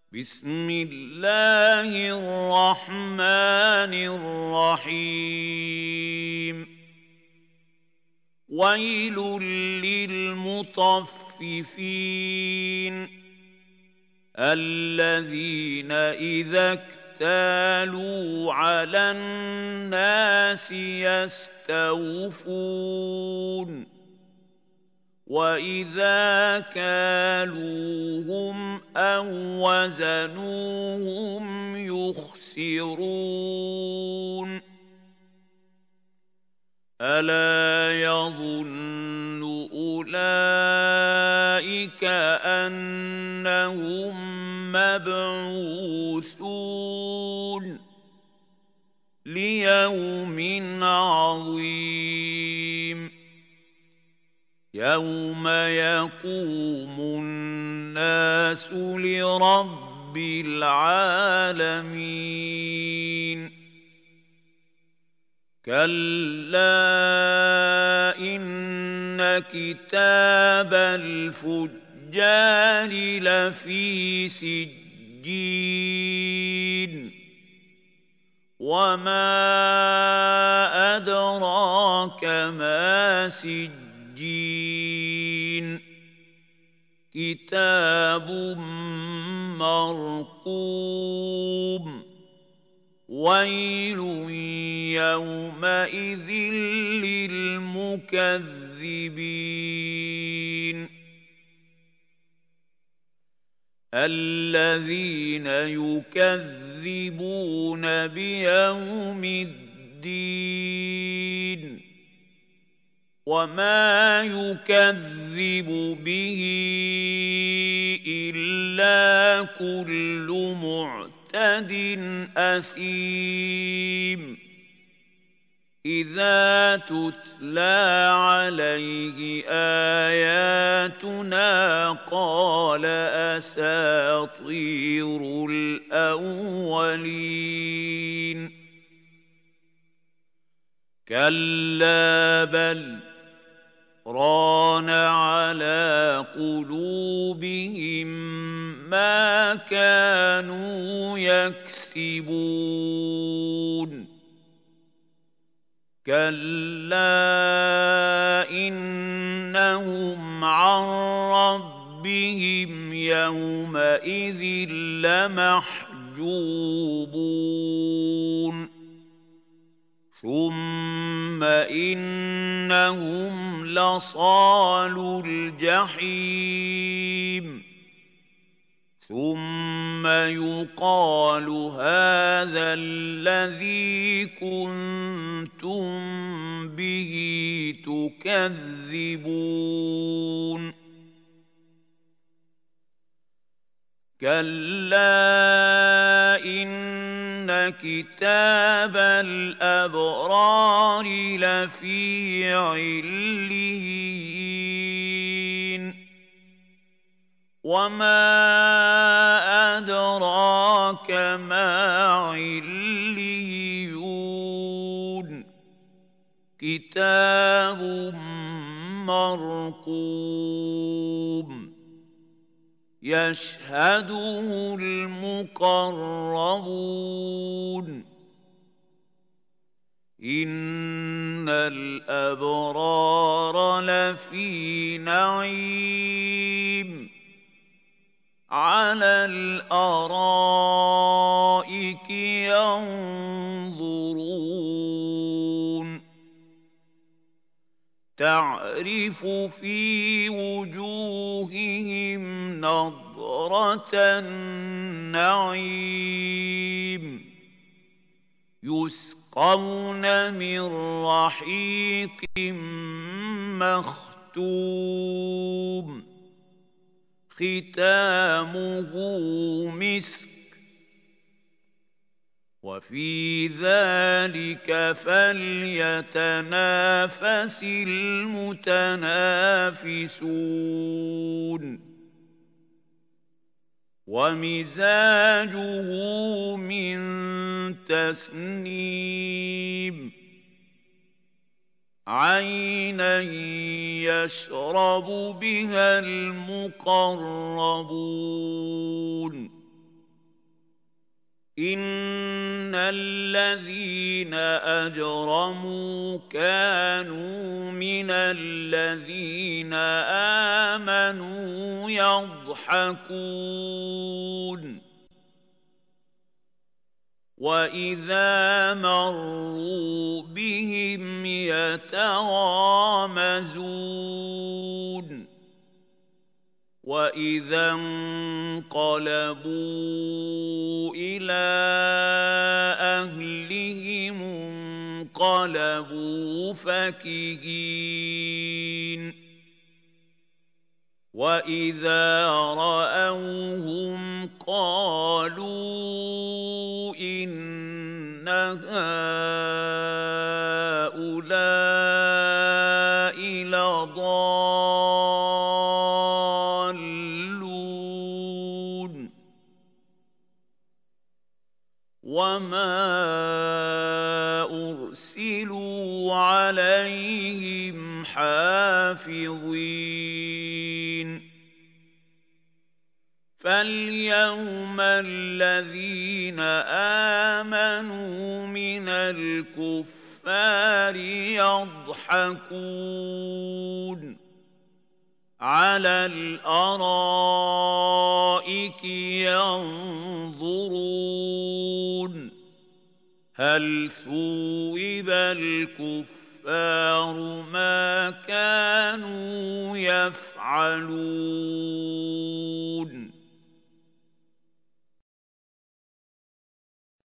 بسم الله الرحمن الرحيم ويل للمطففين الذين إذا اكتالوا على الناس يستوفون وَإِذَا كَالُوهُمْ أَو وَّزَنُوهُمْ يُخْسِرُونَ أَلَا يَظُنُّ أُولَئِكَ أَنَّهُم مَّبْعُوثُونَ لِيَوْمٍ عَظِيمٍ يَوْمَ يَقُومُ النَّاسُ لِرَبِّ الْعَالَمِينَ كَلَّا إِنَّ كِتَابَ الْفُجَّارِ لَفِي سِجِّينٍ وَمَا أَدْرَاكَ مَا سِجِّينٌ كِتَابٌ مَّرْقُومٌ وَيْلٌ يَوْمَئِذٍ لِّلْمُكَذِّبِينَ الَّذِينَ يُكَذِّبُونَ بِيَوْمِ الدِّينِ وَمَا يُكَذِّبُ بِهِ إِلَّا كُلُّ مُعْتَدٍ أَثِيمٍ إِذَا تُتْلَىٰ عَلَيْهِ آيَاتُنَا قَالَ أَسَاطِيرُ الْأَوَّلِينَ كَلَّا بَلْ رَانَ عَلَىٰ قُلُوبِهِم مَّا كَانُوا يَكْسِبُونَ كَلَّا إِنَّهُمْ عَن رَّبِّهِمْ يَوْمَئِذٍ لَّمَحْجُوبُونَ ثُمَّ إِنَّهُمْ لَصَالُو الْجَحِيمِ ثُمَّ يُقَالُ هَٰذَا الَّذِي كُنتُم بِهِ تُكَذِّبُونَ كَلَّا إِنَّ كِتَابَ الْأَبْرَارِ لَفِي عِلِّيِّينَ وَمَا أَدْرَاكَ مَا عِلِّيُّونَ كِتَابٌ مَّرْقُومٌ يَشْهَدُهُ الْمُقَرَّبُونَ إِنَّ الْأَبْرَارَ لَفِي نَعِيمٍ عَلَى الْأَرَائِكِ يَنظُرُونَ تَعْرِفُ فِي وُجُوهِهِمْ نَضْرَةَ النَّعِيمِ يُسْقَوْنَ مِن رَّحِيقٍ مَّخْتُومٍ خِتَامُهُ مِسْكٌ وَفِي ذَلِكَ فَلْيَتَنَافَسِ الْمُتَنَافِسُونَ وَمِزَاجُهُ مِن تَسْنِيمٍ عَيْنًا يَشْرَبُ بِهَا الْمُقَرَّبُونَ إِنَّ الَّذِينَ أَجْرَمُوا كَانُوا مِنَ الَّذِينَ آمَنُوا يَضْحَكُونَ وَإِذَا مَرُّوا بِهِمْ يَتَغَامَزُونَ وَإِذَا انقَلَبُوا إِلَىٰ أَهْلِهِمُ انقَلَبُوا فَكِهِينَ وَإِذَا رَأَوْهُمْ قَالُوا إِنَّ هَٰؤُلَاءِ لَضَالُّونَ وَمَا أُرْسِلُوا عَلَيْهِمْ حَافِظِينَ فَالْيَوْمَ الَّذِينَ آمَنُوا مِنَ الْكُفَّارِ يَضْحَكُونَ عَلَى الْأَرَائِكِ يَنظُرُونَ هَلْ ثُوِّبَ الْكُفَّارُ مَا كَانُوا يَفْعَلُونَ